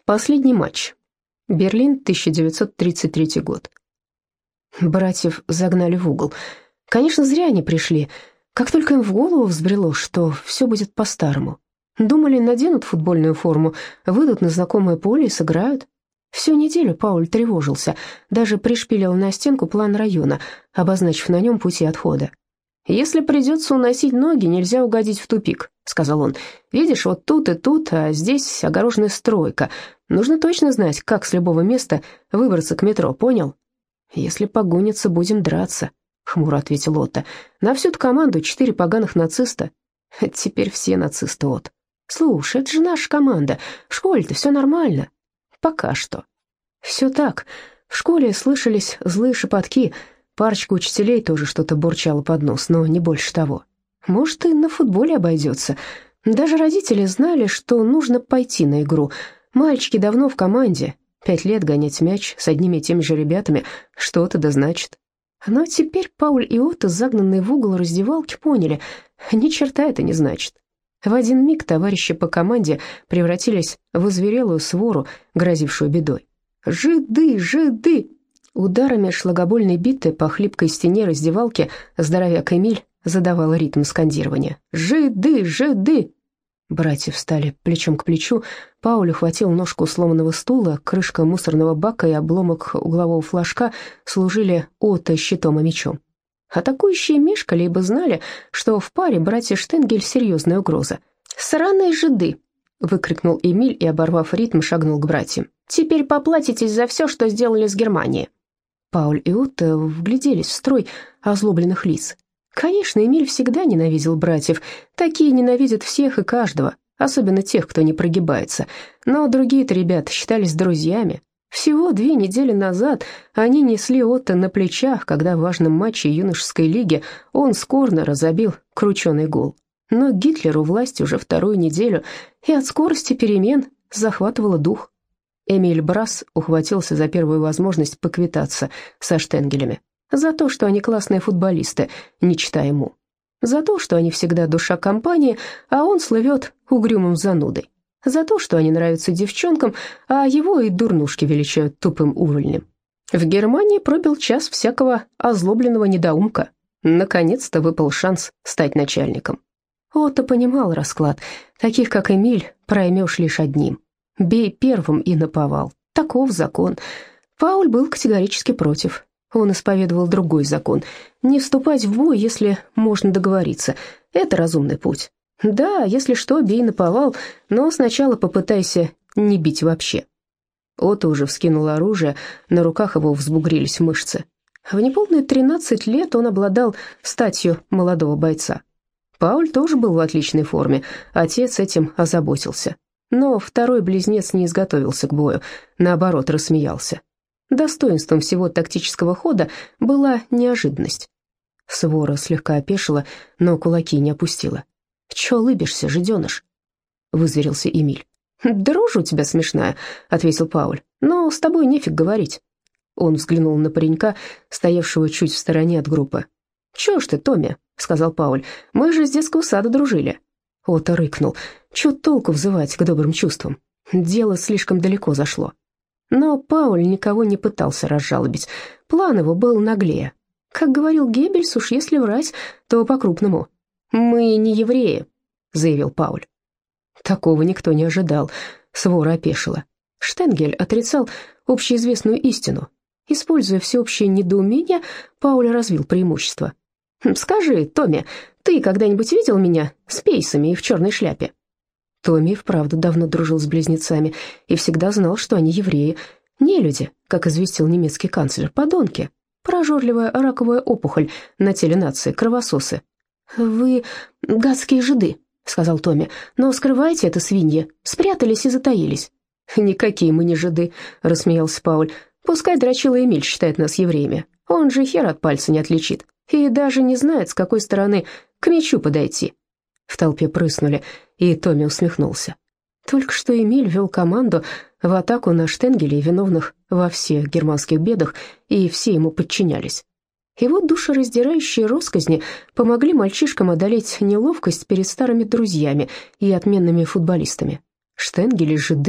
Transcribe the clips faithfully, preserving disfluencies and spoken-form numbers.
Последний матч. Берлин, тысяча девятьсот тридцать третий год. Братьев загнали в угол. Конечно, зря они пришли. Как только им в голову взбрело, что все будет по-старому. Думали, наденут футбольную форму, выйдут на знакомое поле и сыграют. Всю неделю Пауль тревожился, даже пришпилил на стенку план района, обозначив на нем пути отхода. «Если придется уносить ноги, нельзя угодить в тупик», — сказал он. «Видишь, вот тут и тут, а здесь огороженная стройка. Нужно точно знать, как с любого места выбраться к метро, понял?» «Если погонятся, будем драться», — хмуро ответил Отто. «На всю эту команду четыре поганых нациста». «Теперь все нацисты, От. Слушай, это же наша команда. В школе-то все нормально». «Пока что». «Все так. В школе слышались злые шепотки. Парочка учителей тоже что-то бурчала под нос, но не больше того. Может, и на футболе обойдется. Даже родители знали, что нужно пойти на игру. Мальчики давно в команде. Пять лет гонять мяч с одними и теми же ребятами что-то да значит». Но теперь Пауль и Отто, загнанные в угол раздевалки, поняли, ни черта это не значит. В один миг товарищи по команде превратились в озверелую свору, грозившую бедой. «Жиды! Жиды!» Ударами шлагобольной биты по хлипкой стене раздевалки здоровяк Эмиль задавал ритм скандирования. «Жиды! Жиды!» Братья встали плечом к плечу. Пауль ухватил ножку сломанного стула, крышка мусорного бака и обломок углового флажка служили Отто щитом и мечом. Атакующие мешкали, ибо знали, что в паре братья Штенгель серьезная угроза. «Сраные жиды!» — выкрикнул Эмиль и, оборвав ритм, шагнул к братьям. «Теперь поплатитесь за все, что сделали с Германией». Пауль и Отто вгляделись в строй озлобленных лиц. Конечно, Эмиль всегда ненавидел братьев. Такие ненавидят всех и каждого, особенно тех, кто не прогибается. Но другие-то ребята считались друзьями. Всего две недели назад они несли Отто на плечах, когда в важном матче юношеской лиги он с корнера забил крученый гол. Но Гитлеру власть уже вторую неделю, и от скорости перемен захватывало дух. Эмиль Брас ухватился за первую возможность поквитаться со Штенгелями. За то, что они классные футболисты, не читай ему. За то, что они всегда душа компании, а он слывет угрюмым занудой. За то, что они нравятся девчонкам, а его и дурнушки величают тупым увольнем. В Германии пробил час всякого озлобленного недоумка. Наконец-то выпал шанс стать начальником. Отто понимал расклад. Таких, как Эмиль, проймешь лишь одним. Бей первым и наповал. Таков закон. Пауль был категорически против. Он исповедовал другой закон. Не вступать в бой, если можно договориться. Это разумный путь. Да, если что, бей наповал, но сначала попытайся не бить вообще. Отто уже вскинул оружие, на руках его взбугрились мышцы. В неполные тринадцать лет он обладал статью молодого бойца. Пауль тоже был в отличной форме, отец этим озаботился. Но второй близнец не изготовился к бою, наоборот, рассмеялся. Достоинством всего тактического хода была неожиданность. Свора слегка опешила, но кулаки не опустила. «Чё лыбишься, жиденыш?» — вызверился Эмиль. «Да рожа у тебя смешная», — ответил Пауль, — «но с тобой нефиг говорить». Он взглянул на паренька, стоявшего чуть в стороне от группы. «Чё ж ты, Томми?» — сказал Пауль. «Мы же с детского сада дружили». Отто рыкнул. «Чё толку взывать к добрым чувствам? Дело слишком далеко зашло». Но Пауль никого не пытался разжалобить. План его был наглее. Как говорил Геббельс, уж если врать, то по-крупному. «Мы не евреи», — заявил Пауль. Такого никто не ожидал. Свора опешила. Штенгель отрицал общеизвестную истину. Используя всеобщее недоумение, Пауль развил преимущество. «Скажи, Томми, ты когда-нибудь видел меня с пейсами и в черной шляпе?» Томми вправду давно дружил с близнецами и всегда знал, что они евреи. Нелюди, как известил немецкий канцлер, подонки. Прожорливая раковая опухоль на теле нации, кровососы. «Вы гадские жиды», — сказал Томми, — «но скрываете это, свиньи, спрятались и затаились». «Никакие мы не жиды», — рассмеялся Пауль. «Пускай дрочила Эмиль считает нас евреями. Он же хер от пальца не отличит. И даже не знает, с какой стороны к мячу подойти». В толпе прыснули, и Томми усмехнулся. Только что Эмиль вел команду в атаку на Штенгелей, виновных во всех германских бедах, и все ему подчинялись. Его душераздирающие россказни помогли мальчишкам одолеть неловкость перед старыми друзьями и отменными футболистами. Штенгели, жиды,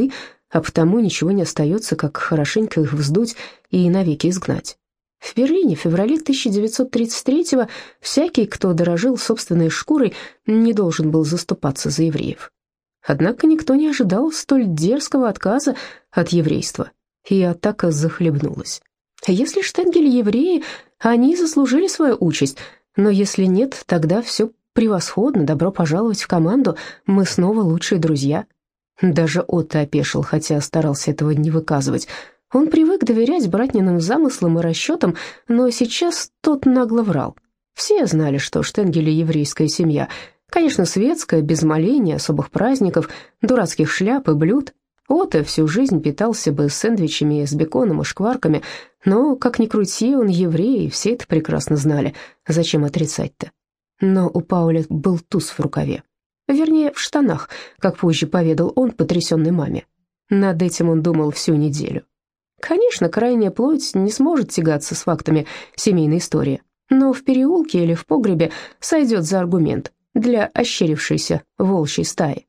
а потому ничего не остается, как хорошенько их вздуть и навеки изгнать. В Берлине в феврале тысяча девятьсот тридцать третьего всякий, кто дорожил собственной шкурой, не должен был заступаться за евреев. Однако никто не ожидал столь дерзкого отказа от еврейства, и атака захлебнулась. Если Штенгель евреи, они заслужили свою участь, но если нет, тогда все превосходно, добро пожаловать в команду, мы снова лучшие друзья. Даже Отто опешил, хотя старался этого не выказывать. Он привык доверять братниным замыслам и расчетам, но сейчас тот нагло врал. Все знали, что Штенгель еврейская семья. Конечно, светская, без молений, особых праздников, дурацких шляп и блюд. Отто всю жизнь питался бы сэндвичами с беконом и шкварками, но, как ни крути, он еврей, и все это прекрасно знали. Зачем отрицать-то? Но у Пауля был туз в рукаве. Вернее, в штанах, как позже поведал он потрясенной маме. Над этим он думал всю неделю. Конечно, крайняя плоть не сможет тягаться с фактами семейной истории, но в переулке или в погребе сойдет за аргумент для ощерившейся волчьей стаи.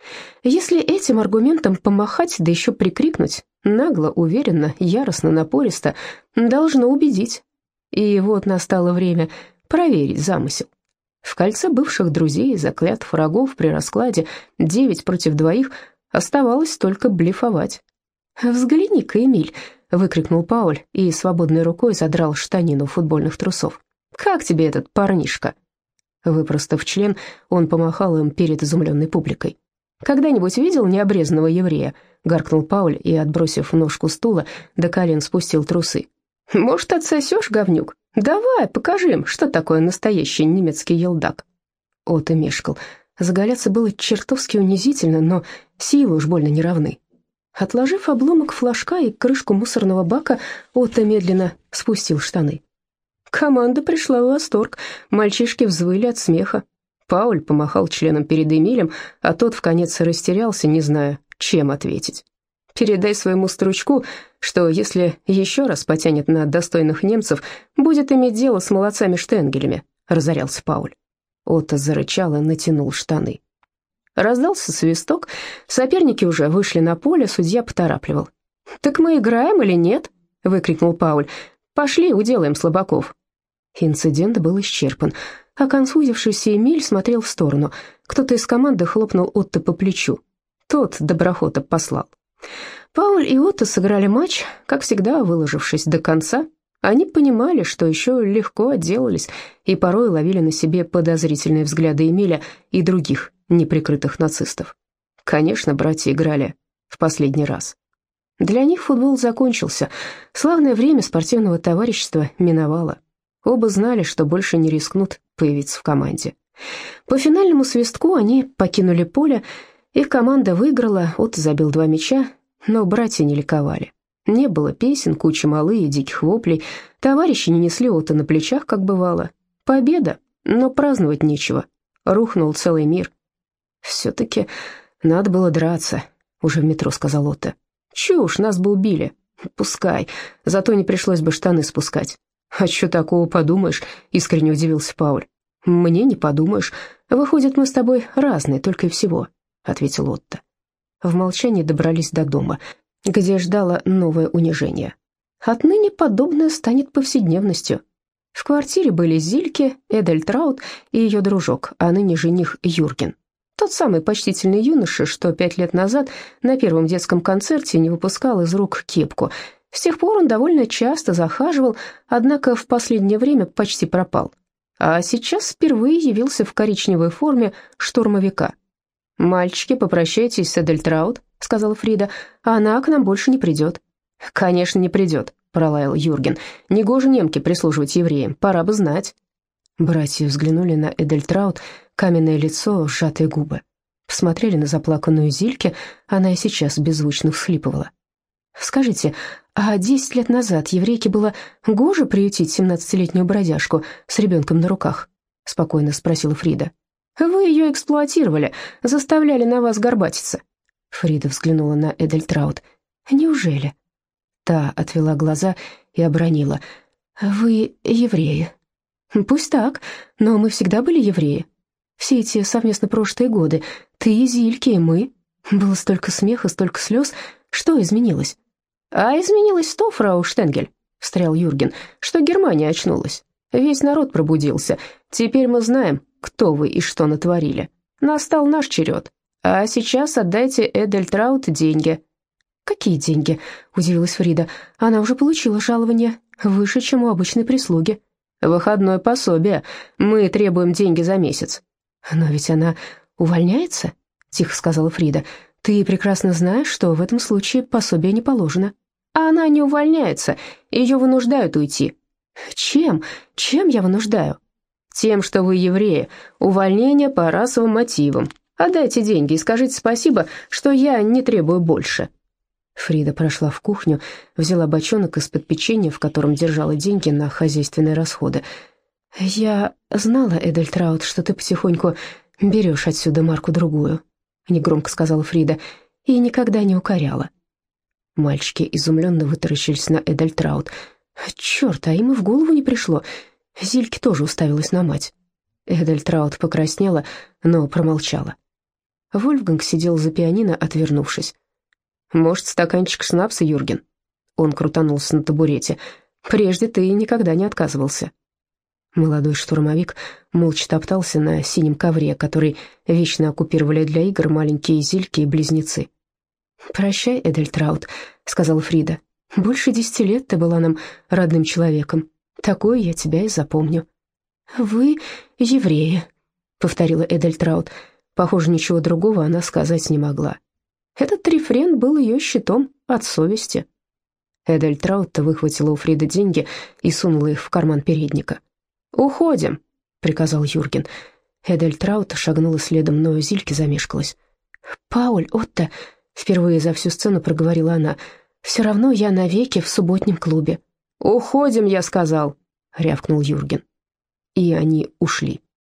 Если этим аргументом помахать, да еще прикрикнуть, нагло, уверенно, яростно, напористо, должно убедить. И вот настало время проверить замысел. В кольце бывших друзей и заклятых врагов при раскладе девять против двоих оставалось только блефовать. «Взгляни-ка, Эмиль!» — выкрикнул Пауль и свободной рукой задрал штанину футбольных трусов. «Как тебе этот парнишка?» Выпростав член, он помахал им перед изумленной публикой. «Когда-нибудь видел необрезанного еврея?» — гаркнул Пауль и, отбросив ножку стула, до колен спустил трусы. «Может, отсосешь, говнюк? Давай, покажи им, что такое настоящий немецкий елдак». Отто мешкал. Заголяться было чертовски унизительно, но силы уж больно не равны. Отложив обломок флажка и крышку мусорного бака, Отто медленно спустил штаны. Команда пришла в восторг, мальчишки взвыли от смеха. Пауль помахал членом перед Эмилем, а тот вконец растерялся, не зная, чем ответить. «Передай своему стручку, что если еще раз потянет на достойных немцев, будет иметь дело с молодцами-штенгелями», — разорялся Пауль. Отто зарычал и натянул штаны. Раздался свисток, соперники уже вышли на поле, судья поторапливал. «Так мы играем или нет?» — выкрикнул Пауль. «Пошли, уделаем слабаков». Инцидент был исчерпан, а конфузившийся Эмиль смотрел в сторону. Кто-то из команды хлопнул Отто по плечу. Тот доброхота послал. Пауль и Отто сыграли матч, как всегда, выложившись до конца. Они понимали, что еще легко отделались, и порой ловили на себе подозрительные взгляды Эмиля и других неприкрытых нацистов. Конечно, братья играли в последний раз. Для них футбол закончился. Славное время спортивного товарищества миновало. Оба знали, что больше не рискнут появиться в команде. По финальному свистку они покинули поле. Их команда выиграла, Отто забил два мяча, но братья не ликовали. Не было песен, кучи малы и диких воплей. Товарищи не несли Отто на плечах, как бывало. Победа, но праздновать нечего. Рухнул целый мир. «Все-таки надо было драться», — уже в метро сказал Отто. «Чушь, нас бы убили». «Пускай, зато не пришлось бы штаны спускать». «А что такого подумаешь?» — искренне удивился Пауль. «Мне не подумаешь. Выходит, мы с тобой разные, только и всего», — ответил Отто. В молчании добрались до дома, где ждало новое унижение. Отныне подобное станет повседневностью. В квартире были Зильке, Эдельтраут и ее дружок, а ныне жених Юрген. Тот самый почтительный юноша, что пять лет назад на первом детском концерте не выпускал из рук кепку. С тех пор он довольно часто захаживал, однако в последнее время почти пропал. А сейчас впервые явился в коричневой форме штурмовика. «Мальчики, попрощайтесь с Эдельтраут», — сказала Фрида, — «а она к нам больше не придет». «Конечно, не придет», — пролаял Юрген. «Негоже немке прислуживать евреям, пора бы знать». Братья взглянули на Эдельтраут, каменное лицо, сжатые губы. Посмотрели на заплаканную Зильке, она и сейчас беззвучно всхлипывала. «Скажите, а десять лет назад еврейке было гоже приютить семнадцатилетнюю бродяжку с ребенком на руках?» — спокойно спросила Фрида. «Вы ее эксплуатировали, заставляли на вас горбатиться». Фрида взглянула на Эдельтраут. «Неужели?» Та отвела глаза и обронила. «Вы евреи». «Пусть так, но мы всегда были евреи. Все эти совместно прожитые годы, ты, Зильке и мы. Было столько смеха, столько слез, Что изменилось?» «А изменилось то, фрау Штенгель», — встрял Юрген, — «что Германия очнулась. Весь народ пробудился. Теперь мы знаем, кто вы и что натворили. Настал наш черед. А сейчас отдайте Эдельтраут деньги». «Какие деньги?» — удивилась Фрида. «Она уже получила жалование, выше, чем у обычной прислуги». «Выходное пособие. Мы требуем деньги за месяц». «Но ведь она увольняется?» — тихо сказала Фрида. «Ты прекрасно знаешь, что в этом случае пособие не положено». «А она не увольняется, ее вынуждают уйти». «Чем? Чем я вынуждаю?» «Тем, что вы евреи. Увольнение по расовым мотивам. Отдайте деньги и скажите спасибо, что я не требую больше». Фрида прошла в кухню, взяла бочонок из-под печенья, в котором держала деньги на хозяйственные расходы. «Я знала, Эдельтраут, что ты потихоньку берешь отсюда марку-другую», — негромко сказала Фрида, — «и никогда не укоряла». Мальчики изумленно вытаращились на Эдельтраут. «Черт, а им и в голову не пришло». Зильке тоже уставилась на мать. Эдельтраут покраснела, но промолчала. Вольфганг сидел за пианино, отвернувшись. «Может, стаканчик шнапса, Юрген?» Он крутанулся на табурете. «Прежде ты никогда не отказывался». Молодой штурмовик молча топтался на синем ковре, который вечно оккупировали для игр маленькие Зильки и близнецы. «Прощай, Эдельтраут», — сказала Фрида. «Больше десяти лет ты была нам родным человеком. Такое я тебя и запомню». «Вы евреи», — повторила Эдельтраут. Похоже, ничего другого она сказать не могла. Этот рефрен был ее щитом от совести. Эдельтраут выхватила у Фриды деньги и сунула их в карман передника. «Уходим», — приказал Юрген. Эдельтраут шагнула следом, но Зильке замешкалась. «Пауль, Отто», — впервые за всю сцену проговорила она, — «все равно я навеки в субботнем клубе». «Уходим, я сказал», — рявкнул Юрген. И они ушли.